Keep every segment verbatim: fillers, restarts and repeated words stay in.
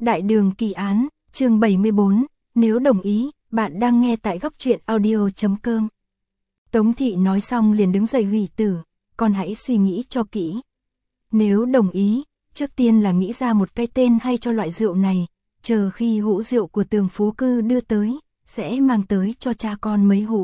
Đại đường kỳ án, chương bảy mươi bốn, nếu đồng ý, bạn đang nghe tại góc truyện audio chấm com. Tống thị nói xong liền đứng dậy hủy tử, con hãy suy nghĩ cho kỹ. Nếu đồng ý, trước tiên là nghĩ ra một cái tên hay cho loại rượu này, chờ khi hũ rượu của Tường Phú Cư đưa tới, sẽ mang tới cho cha con mấy hũ.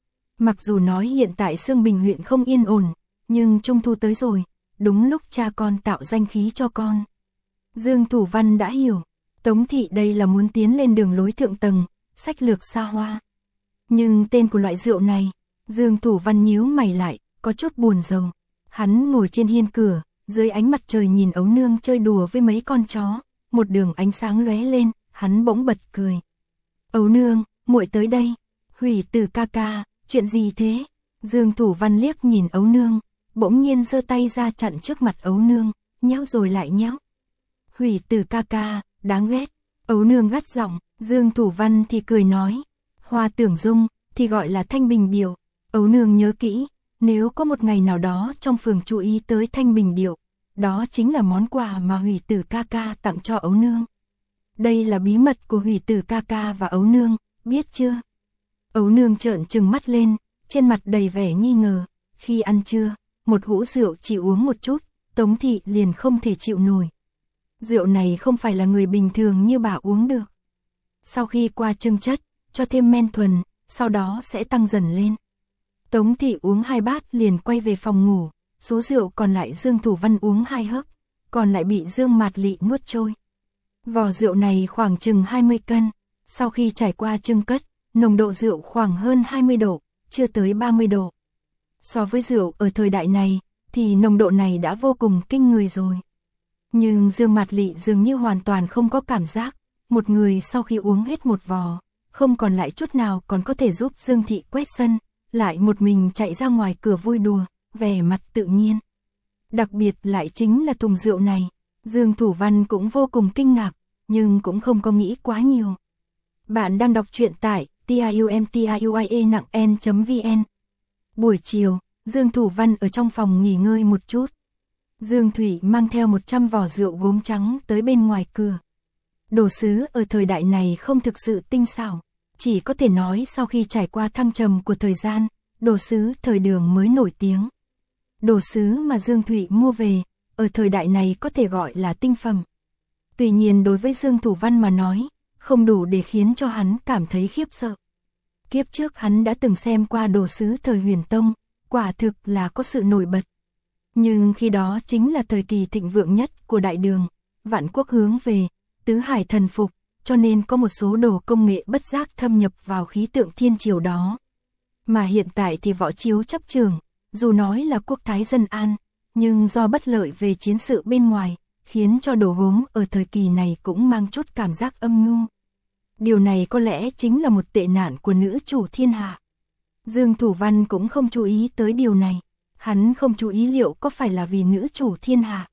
Mặc dù nói hiện tại Xương Bình huyện không yên ổn, nhưng Trung Thu tới rồi, đúng lúc cha con tạo danh khí cho con. Dương Thủ Văn đã hiểu, Tống thị đây là muốn tiến lên đường lối thượng tầng, sách lược xa hoa. Nhưng tên của loại rượu này, Dương Thủ Văn nhíu mày lại, có chút buồn rầu. Hắn ngồi trên hiên cửa, dưới ánh mặt trời nhìn ấu nương chơi đùa với mấy con chó, một đường ánh sáng lóe lên, hắn bỗng bật cười. Ấu nương, muội tới đây. Hủy Tử ca ca, chuyện gì thế? Dương Thủ Văn liếc nhìn ấu nương, bỗng nhiên giơ tay ra chặn trước mặt ấu nương, nhéo rồi lại nhéo. Hủy Tử ca ca, đáng ghét. Ấu nương gắt giọng, Dương Thủ Văn thì cười nói. Hoa Tưởng Dung, thì gọi là Thanh Bình Điệu. Ấu nương nhớ kỹ, nếu có một ngày nào đó trong phường chú ý tới Thanh Bình Điệu, đó chính là món quà mà Hủy Tử ca ca tặng cho ấu nương. Đây là bí mật của Hủy Tử ca ca và ấu nương, biết chưa? Ấu nương trợn trừng mắt lên, trên mặt đầy vẻ nghi ngờ. Khi ăn trưa, một hũ rượu chỉ uống một chút, Tống thị liền không thể chịu nổi. Rượu này không phải là người bình thường như bà uống được. Sau khi qua chưng chất, cho thêm men thuần, sau đó sẽ tăng dần lên. Tống thị uống hai bát liền quay về phòng ngủ, số rượu còn lại Dương Thủ Văn uống hai hớp, còn lại bị Dương Mạt Lị nuốt trôi. Vỏ rượu này khoảng chừng hai mươi cân, sau khi trải qua chưng cất, nồng độ rượu khoảng hơn hai mươi độ, chưa tới ba mươi độ. So với rượu ở thời đại này, thì nồng độ này đã vô cùng kinh người rồi. Nhưng Dương Mạt Lị dường như hoàn toàn không có cảm giác, một người sau khi uống hết một vò, không còn lại chút nào còn có thể giúp Dương thị quét sân, lại một mình chạy ra ngoài cửa vui đùa, vẻ mặt tự nhiên. Đặc biệt lại chính là thùng rượu này, Dương Thủ Văn cũng vô cùng kinh ngạc, nhưng cũng không có nghĩ quá nhiều. Bạn đang đọc truyện tại tiumtiuia nặng n chấm vn. Buổi chiều, Dương Thủ Văn ở trong phòng nghỉ ngơi một chút. Dương Thủy mang theo một trăm vỏ rượu gốm trắng tới bên ngoài cửa. Đồ sứ ở thời đại này không thực sự tinh xảo, chỉ có thể nói sau khi trải qua thăng trầm của thời gian, đồ sứ thời Đường mới nổi tiếng. Đồ sứ mà Dương Thủy mua về, ở thời đại này có thể gọi là tinh phẩm. Tuy nhiên đối với Dương Thủ Văn mà nói, không đủ để khiến cho hắn cảm thấy khiếp sợ. Kiếp trước hắn đã từng xem qua đồ sứ thời Huyền Tông, quả thực là có sự nổi bật. Nhưng khi đó chính là thời kỳ thịnh vượng nhất của Đại Đường, vạn quốc hướng về, tứ hải thần phục, cho nên có một số đồ công nghệ bất giác thâm nhập vào khí tượng thiên triều đó. Mà hiện tại thì võ chiếu chấp trường, dù nói là quốc thái dân an, nhưng do bất lợi về chiến sự bên ngoài, khiến cho đồ gốm ở thời kỳ này cũng mang chút cảm giác âm nhu. Điều này có lẽ chính là một tệ nạn của nữ chủ thiên hạ. Dương Thủ Văn cũng không chú ý tới điều này. Hắn không chú ý liệu có phải là vì nữ chủ thiên hạ.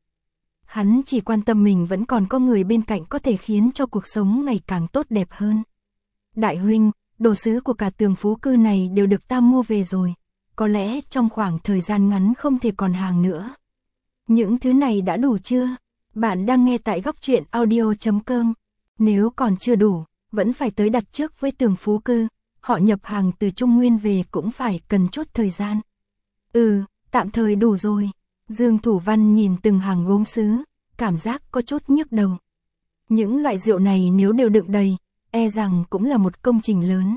Hắn chỉ quan tâm mình vẫn còn có người bên cạnh có thể khiến cho cuộc sống ngày càng tốt đẹp hơn. Đại huynh, đồ sứ của cả Tường Phú Cư này đều được ta mua về rồi. Có lẽ trong khoảng thời gian ngắn không thể còn hàng nữa. Những thứ này đã đủ chưa? Bạn đang nghe tại góc truyện audio chấm com. Nếu còn chưa đủ, vẫn phải tới đặt trước với Tường Phú Cư. Họ nhập hàng từ Trung Nguyên về cũng phải cần chút thời gian. Ừ, tạm thời đủ rồi. Dương Thủ Văn nhìn từng hàng gốm sứ, cảm giác có chút nhức đầu. Những loại rượu này nếu đều đựng đầy, e rằng cũng là một công trình lớn.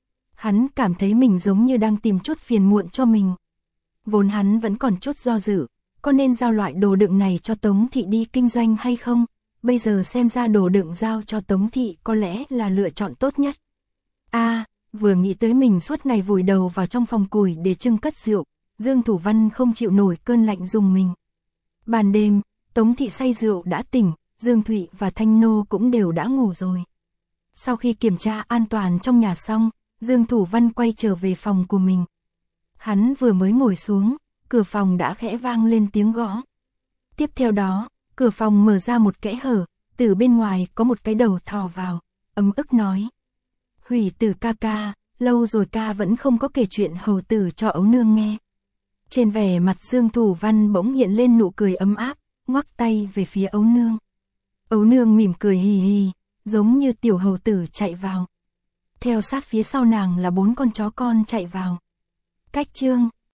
Hắn cảm thấy mình giống như đang tìm chút phiền muộn cho mình. Vốn hắn vẫn còn chút do dự, có nên giao loại đồ đựng này cho Tống thị đi kinh doanh hay không? Bây giờ xem ra đồ đựng giao cho Tống thị có lẽ là lựa chọn tốt nhất. A, à, vừa nghĩ tới mình suốt ngày vùi đầu vào trong phòng củi để trưng cất rượu, Dương Thủ Văn không chịu nổi cơn lạnh rùng mình. Ban đêm, Tống thị say rượu đã tỉnh, Dương Thụy và Thanh Nô cũng đều đã ngủ rồi. Sau khi kiểm tra an toàn trong nhà xong, Dương Thủ Văn quay trở về phòng của mình. Hắn vừa mới ngồi xuống, cửa phòng đã khẽ vang lên tiếng gõ. Tiếp theo đó, cửa phòng mở ra một kẽ hở, từ bên ngoài có một cái đầu thò vào, ấm ức nói. Hủy Tử ca ca, lâu rồi ca vẫn không có kể chuyện hầu tử cho ấu nương nghe. Trên vẻ mặt Dương Thủ Văn bỗng hiện lên nụ cười ấm áp, ngoắc tay về phía ấu nương. Ấu nương mỉm cười hì hì, giống như tiểu hầu tử chạy vào. Theo sát phía sau nàng là bốn con chó con chạy vào. Cách chương